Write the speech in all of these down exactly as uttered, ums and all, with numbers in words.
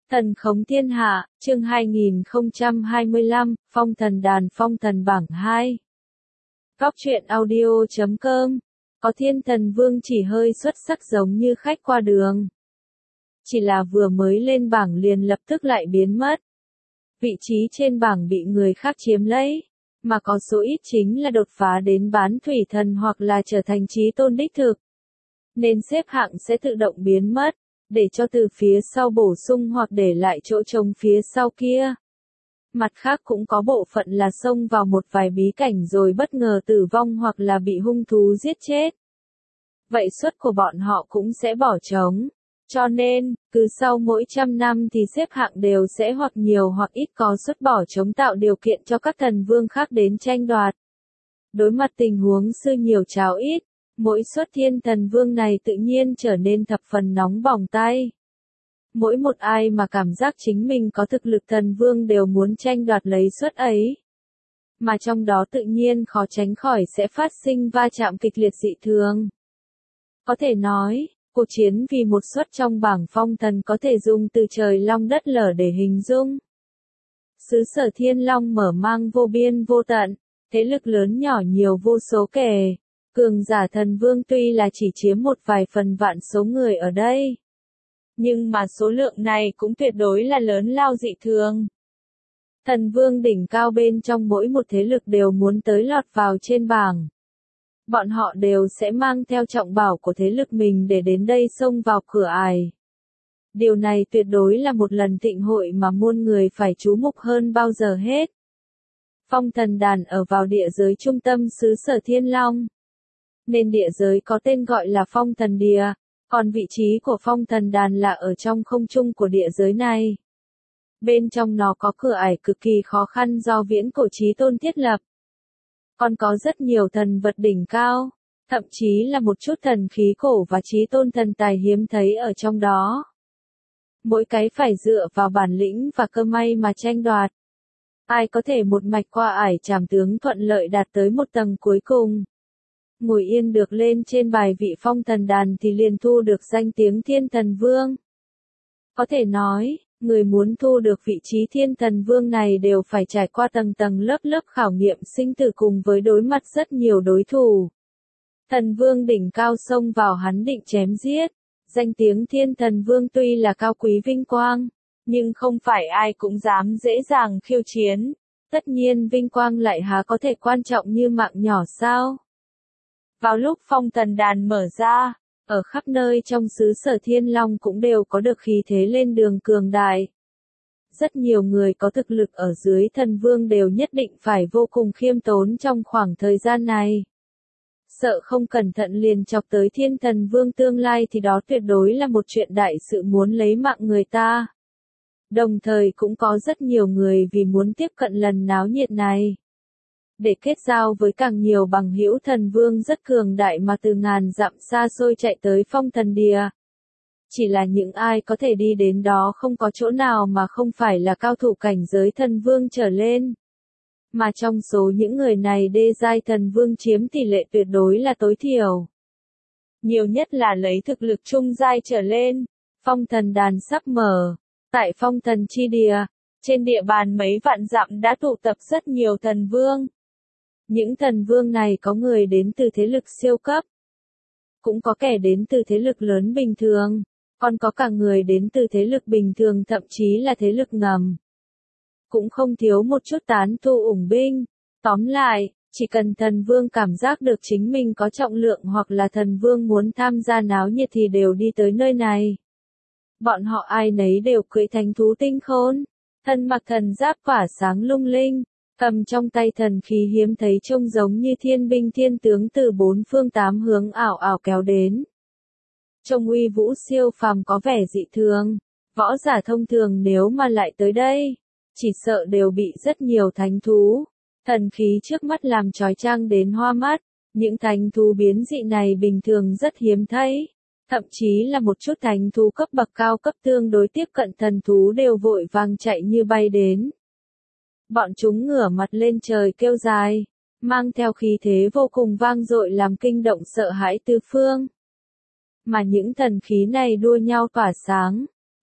Thần khống thiên hạ, chương hai nghìn không trăm hai mươi lăm, phong thần đàn phong thần bảng hai. Góc truyện audio chấm com. Có thiên thần vương chỉ hơi xuất sắc giống như khách qua đường. Chỉ là vừa mới lên bảng liền lập tức lại biến mất. Vị trí trên bảng bị người khác chiếm lấy, mà có số ít chính là đột phá đến bán thủy thần hoặc là trở thành chí tôn đích thực. Nên xếp hạng sẽ tự động biến mất, để cho từ phía sau bổ sung hoặc để lại chỗ trống phía sau kia. Mặt khác cũng có bộ phận là xông vào một vài bí cảnh rồi bất ngờ tử vong hoặc là bị hung thú giết chết. Vậy suất của bọn họ cũng sẽ bỏ trống. Cho nên, cứ sau mỗi trăm năm thì xếp hạng đều sẽ hoặc nhiều hoặc ít có suất bỏ trống tạo điều kiện cho các thần vương khác đến tranh đoạt. Đối mặt tình huống sư nhiều cháo ít, mỗi suất thiên thần vương này tự nhiên trở nên thập phần nóng bỏng tay. Mỗi một ai mà cảm giác chính mình có thực lực thần vương đều muốn tranh đoạt lấy suất ấy. Mà trong đó tự nhiên khó tránh khỏi sẽ phát sinh va chạm kịch liệt dị thường. Có thể nói, cuộc chiến vì một suất trong bảng phong thần có thể dùng từ trời long đất lở để hình dung. Xứ sở thiên long mở mang vô biên vô tận, thế lực lớn nhỏ nhiều vô số kể. Cường giả thần vương tuy là chỉ chiếm một vài phần vạn số người ở đây. Nhưng mà số lượng này cũng tuyệt đối là lớn lao dị thường. Thần vương đỉnh cao bên trong mỗi một thế lực đều muốn tới lọt vào trên bảng. Bọn họ đều sẽ mang theo trọng bảo của thế lực mình để đến đây xông vào cửa ải. Điều này tuyệt đối là một lần thịnh hội mà muôn người phải chú mục hơn bao giờ hết. Phong thần đàn ở vào địa giới trung tâm xứ sở Thiên Long. Nên địa giới có tên gọi là phong thần địa, còn vị trí của phong thần đàn là ở trong không trung của địa giới này. Bên trong nó có cửa ải cực kỳ khó khăn do viễn cổ chí tôn thiết lập. Còn có rất nhiều thần vật đỉnh cao, thậm chí là một chút thần khí cổ và chí tôn thần tài hiếm thấy ở trong đó. Mỗi cái phải dựa vào bản lĩnh và cơ may mà tranh đoạt. Ai có thể một mạch qua ải trảm tướng thuận lợi đạt tới một tầng cuối cùng. Ngồi yên được lên trên bài vị phong thần đàn thì liền thu được danh tiếng thiên thần vương. Có thể nói, người muốn thu được vị trí thiên thần vương này đều phải trải qua tầng tầng lớp lớp khảo nghiệm sinh tử cùng với đối mặt rất nhiều đối thủ. Thần vương đỉnh cao xông vào hắn định chém giết. Danh tiếng thiên thần vương tuy là cao quý vinh quang, nhưng không phải ai cũng dám dễ dàng khiêu chiến. Tất nhiên vinh quang lại há có thể quan trọng như mạng nhỏ sao? Vào lúc phong thần đàn mở ra, ở khắp nơi trong xứ sở Thiên Long cũng đều có được khí thế lên đường cường đại. Rất nhiều người có thực lực ở dưới thần vương đều nhất định phải vô cùng khiêm tốn trong khoảng thời gian này. Sợ không cẩn thận liền chọc tới thiên thần vương tương lai thì đó tuyệt đối là một chuyện đại sự muốn lấy mạng người ta. Đồng thời cũng có rất nhiều người vì muốn tiếp cận lần náo nhiệt này. Để kết giao với càng nhiều bằng hữu thần vương rất cường đại mà từ ngàn dặm xa xôi chạy tới phong thần địa. Chỉ là những ai có thể đi đến đó không có chỗ nào mà không phải là cao thủ cảnh giới thần vương trở lên. Mà trong số những người này đê giai thần vương chiếm tỷ lệ tuyệt đối là tối thiểu. Nhiều nhất là lấy thực lực trung giai trở lên. Phong thần đàn sắp mở. Tại phong thần chi địa, trên địa bàn mấy vạn dặm đã tụ tập rất nhiều thần vương. Những thần vương này có người đến từ thế lực siêu cấp. Cũng có kẻ đến từ thế lực lớn bình thường. Còn có cả người đến từ thế lực bình thường thậm chí là thế lực ngầm. Cũng không thiếu một chút tán tu ủng binh. Tóm lại, chỉ cần thần vương cảm giác được chính mình có trọng lượng hoặc là thần vương muốn tham gia náo nhiệt thì đều đi tới nơi này. Bọn họ ai nấy đều cưỡi thánh thú tinh khôn. Thân mặc thần giáp tỏa sáng lung linh. Cầm trong tay thần khí hiếm thấy trông giống như thiên binh thiên tướng từ bốn phương tám hướng ảo ảo kéo đến. Trông uy vũ siêu phàm có vẻ dị thường. Võ giả thông thường nếu mà lại tới đây, chỉ sợ đều bị rất nhiều thánh thú, thần khí trước mắt làm chói chang đến hoa mắt. Những thánh thú biến dị này bình thường rất hiếm thấy. Thậm chí là một chút thánh thú cấp bậc cao cấp tương đối tiếp cận thần thú đều vội vàng chạy như bay đến. Bọn chúng ngửa mặt lên trời kêu dài, mang theo khí thế vô cùng vang dội làm kinh động sợ hãi tứ phương. Mà những thần khí này đua nhau tỏa sáng,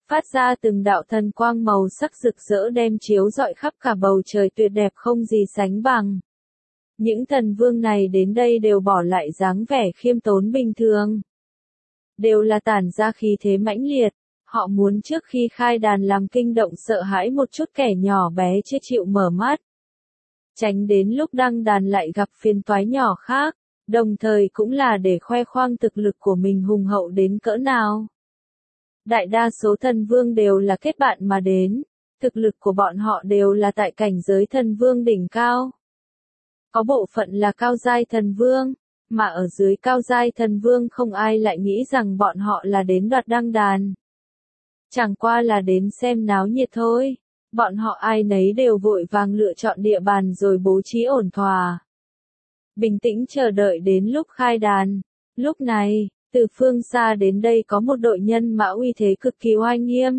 phát ra từng đạo thần quang màu sắc rực rỡ đem chiếu rọi khắp cả bầu trời tuyệt đẹp không gì sánh bằng. Những thần vương này đến đây đều bỏ lại dáng vẻ khiêm tốn bình thường. Đều là tản ra khí thế mãnh liệt, họ muốn trước khi khai đàn làm kinh động sợ hãi một chút kẻ nhỏ bé chưa chịu mở mắt. Tránh đến lúc đăng đàn lại gặp phiền toái nhỏ khác, đồng thời cũng là để khoe khoang thực lực của mình hùng hậu đến cỡ nào. Đại đa số thần vương đều là kết bạn mà đến, thực lực của bọn họ đều là tại cảnh giới thần vương đỉnh cao. Có bộ phận là cao giai thần vương, mà ở dưới cao giai thần vương không ai lại nghĩ rằng bọn họ là đến đoạt đăng đàn. Chẳng qua là đến xem náo nhiệt thôi, bọn họ ai nấy đều vội vàng lựa chọn địa bàn rồi bố trí ổn thỏa. Bình tĩnh chờ đợi đến lúc khai đàn. Lúc này, từ phương xa đến đây có một đội nhân mã uy thế cực kỳ oai nghiêm.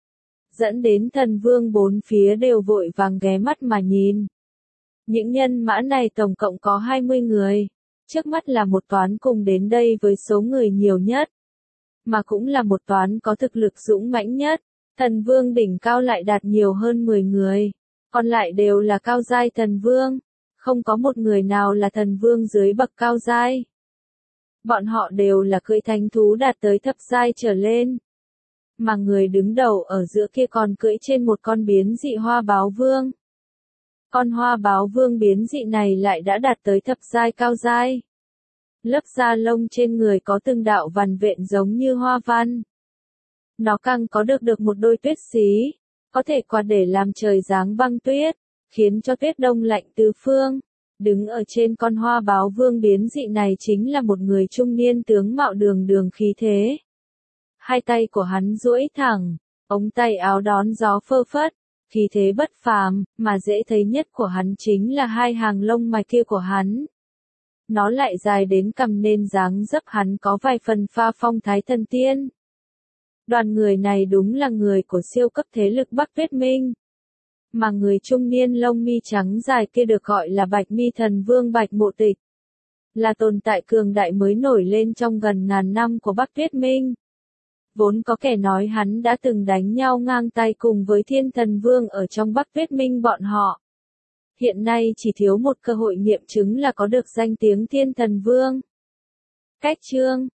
Dẫn đến thần vương bốn phía đều vội vàng ghé mắt mà nhìn. Những nhân mã này tổng cộng có hai mươi người. Trước mắt là một toán cùng đến đây với số người nhiều nhất. Mà cũng là một toán có thực lực dũng mãnh nhất. Thần vương đỉnh cao lại đạt nhiều hơn mười người. Còn lại đều là cao giai thần vương. Không có một người nào là thần vương dưới bậc cao giai. Bọn họ đều là cưỡi thánh thú đạt tới thập giai trở lên. Mà người đứng đầu ở giữa kia còn cưỡi trên một con biến dị hoa báo vương. Con hoa báo vương biến dị này lại đã đạt tới thập giai cao giai. Lớp da lông trên người có từng đạo vằn vện giống như hoa văn. Nó càng có được được một đôi tuyết xí, có thể quạt để làm trời giáng băng tuyết, khiến cho tuyết đông lạnh tứ phương. Đứng ở trên con hoa báo vương biến dị này chính là một người trung niên tướng mạo đường đường khí thế. Hai tay của hắn duỗi thẳng, ống tay áo đón gió phơ phất, khí thế bất phàm, mà dễ thấy nhất của hắn chính là hai hàng lông mày kia của hắn. Nó lại dài đến cằm nên dáng dấp hắn có vài phần pha phong thái thần tiên. Đoàn người này đúng là người của siêu cấp thế lực Bắc Tuyết Minh. Mà người trung niên lông mi trắng dài kia được gọi là Bạch Mi Thần Vương Bạch Mộ Tịch. Là tồn tại cường đại mới nổi lên trong gần ngàn năm của Bắc Tuyết Minh. Vốn có kẻ nói hắn đã từng đánh nhau ngang tay cùng với Thiên Thần Vương ở trong Bắc Tuyết Minh bọn họ. Hiện nay chỉ thiếu một cơ hội nghiệm chứng là có được danh tiếng Thiên Thần Vương. Cách chương